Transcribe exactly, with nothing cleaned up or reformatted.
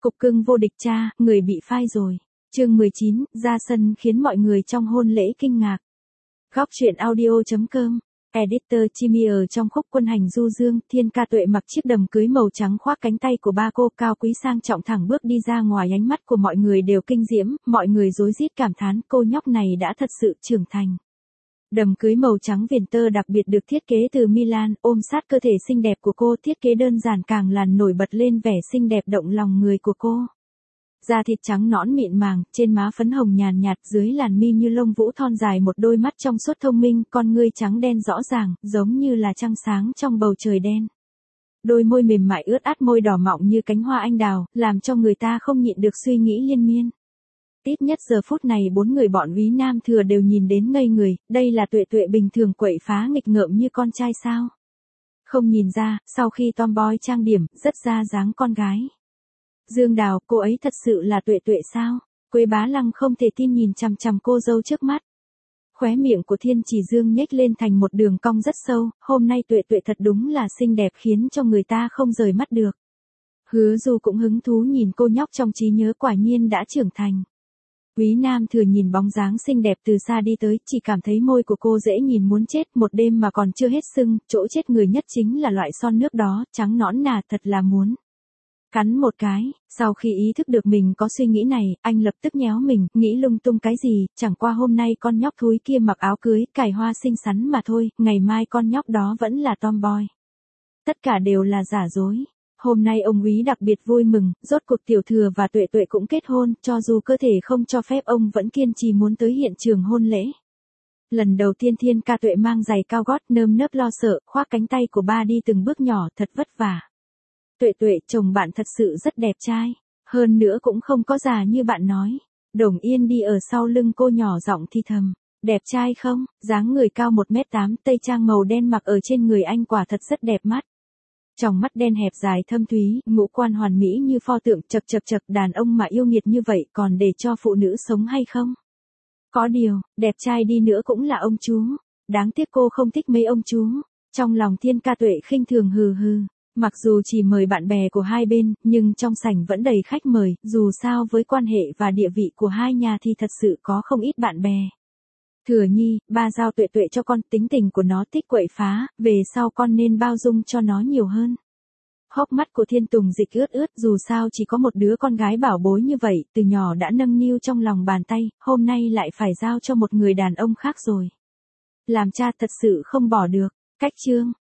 Cục cưng vô địch cha, người bị phai rồi. Chương mười chín, ra sân khiến mọi người trong hôn lễ kinh ngạc. Góc truyện audio chấm com. Editor Chimi ở trong khúc Quân hành du dương, Thiên Ca Tuệ mặc chiếc đầm cưới màu trắng khoác cánh tay của ba cô, cao quý sang trọng thẳng bước đi ra ngoài, ánh mắt của mọi người đều kinh diễm, mọi người rối rít cảm thán cô nhóc này đã thật sự trưởng thành. Đầm cưới màu trắng viền tơ đặc biệt được thiết kế từ Milan, ôm sát cơ thể xinh đẹp của cô, thiết kế đơn giản càng làm nổi bật lên vẻ xinh đẹp động lòng người của cô. Da thịt trắng nõn mịn màng, trên má phấn hồng nhàn nhạt, dưới làn mi như lông vũ thon dài, một đôi mắt trong suốt thông minh, con ngươi trắng đen rõ ràng, giống như là trăng sáng trong bầu trời đen. Đôi môi mềm mại ướt át, môi đỏ mọng như cánh hoa anh đào, làm cho người ta không nhịn được suy nghĩ liên miên. Ít nhất giờ phút này bốn người bọn Úy Nam Thừa đều nhìn đến ngây người, đây là Tuệ Tuệ bình thường quậy phá nghịch ngợm như con trai sao? Không nhìn ra, sau khi tomboy trang điểm, rất ra dáng con gái. Dương Đào, cô ấy thật sự là Tuệ Tuệ sao? Quế Bá Lăng không thể tin nhìn chằm chằm cô dâu trước mắt. Khóe miệng của Thiên Chỉ Dương nhếch lên thành một đường cong rất sâu, hôm nay Tuệ Tuệ thật đúng là xinh đẹp khiến cho người ta không rời mắt được. Hứa Du cũng hứng thú nhìn cô nhóc trong trí nhớ, quả nhiên đã trưởng thành. Úy Nam Thừa nhìn bóng dáng xinh đẹp từ xa đi tới, chỉ cảm thấy môi của cô dễ nhìn muốn chết, một đêm mà còn chưa hết sưng, chỗ chết người nhất chính là loại son nước đó, trắng nõn nà, thật là muốn cắn một cái. Sau khi ý thức được mình có suy nghĩ này, anh lập tức nhéo mình, nghĩ lung tung cái gì, chẳng qua hôm nay con nhóc thúi kia mặc áo cưới, cài hoa xinh xắn mà thôi, ngày mai con nhóc đó vẫn là tomboy. Tất cả đều là giả dối. Hôm nay ông Úy đặc biệt vui mừng, rốt cuộc Tiểu Thừa và Tuệ Tuệ cũng kết hôn, cho dù cơ thể không cho phép ông vẫn kiên trì muốn tới hiện trường hôn lễ. Lần đầu tiên Thiên Ca Tuệ mang giày cao gót, nơm nớp lo sợ, khoác cánh tay của ba đi từng bước nhỏ, thật vất vả. Tuệ Tuệ, chồng bạn thật sự rất đẹp trai, hơn nữa cũng không có già như bạn nói. Đồng Yên đi ở sau lưng cô nhỏ giọng thi thầm, đẹp trai không? Dáng người cao một mét tám, tây trang màu đen mặc ở trên người anh quả thật rất đẹp mắt. Trong mắt đen hẹp dài thâm thúy, ngũ quan hoàn mỹ như pho tượng, chật chật chật, đàn ông mà yêu nghiệt như vậy còn để cho phụ nữ sống hay không? Có điều, đẹp trai đi nữa cũng là ông chú, đáng tiếc cô không thích mấy ông chú. Trong lòng Thiên Ca Tuệ khinh thường hừ hừ, mặc dù chỉ mời bạn bè của hai bên, nhưng trong sảnh vẫn đầy khách mời, dù sao với quan hệ và địa vị của hai nhà thì thật sự có không ít bạn bè. Thừa Nhi, ba giao Tuệ Tuệ cho con, tính tình của nó thích quậy phá, về sau con nên bao dung cho nó nhiều hơn. Hốc mắt của Thiên Tùng Dịch ướt ướt, dù sao chỉ có một đứa con gái bảo bối như vậy, từ nhỏ đã nâng niu trong lòng bàn tay, hôm nay lại phải giao cho một người đàn ông khác rồi. Làm cha thật sự không bỏ được. Cách chương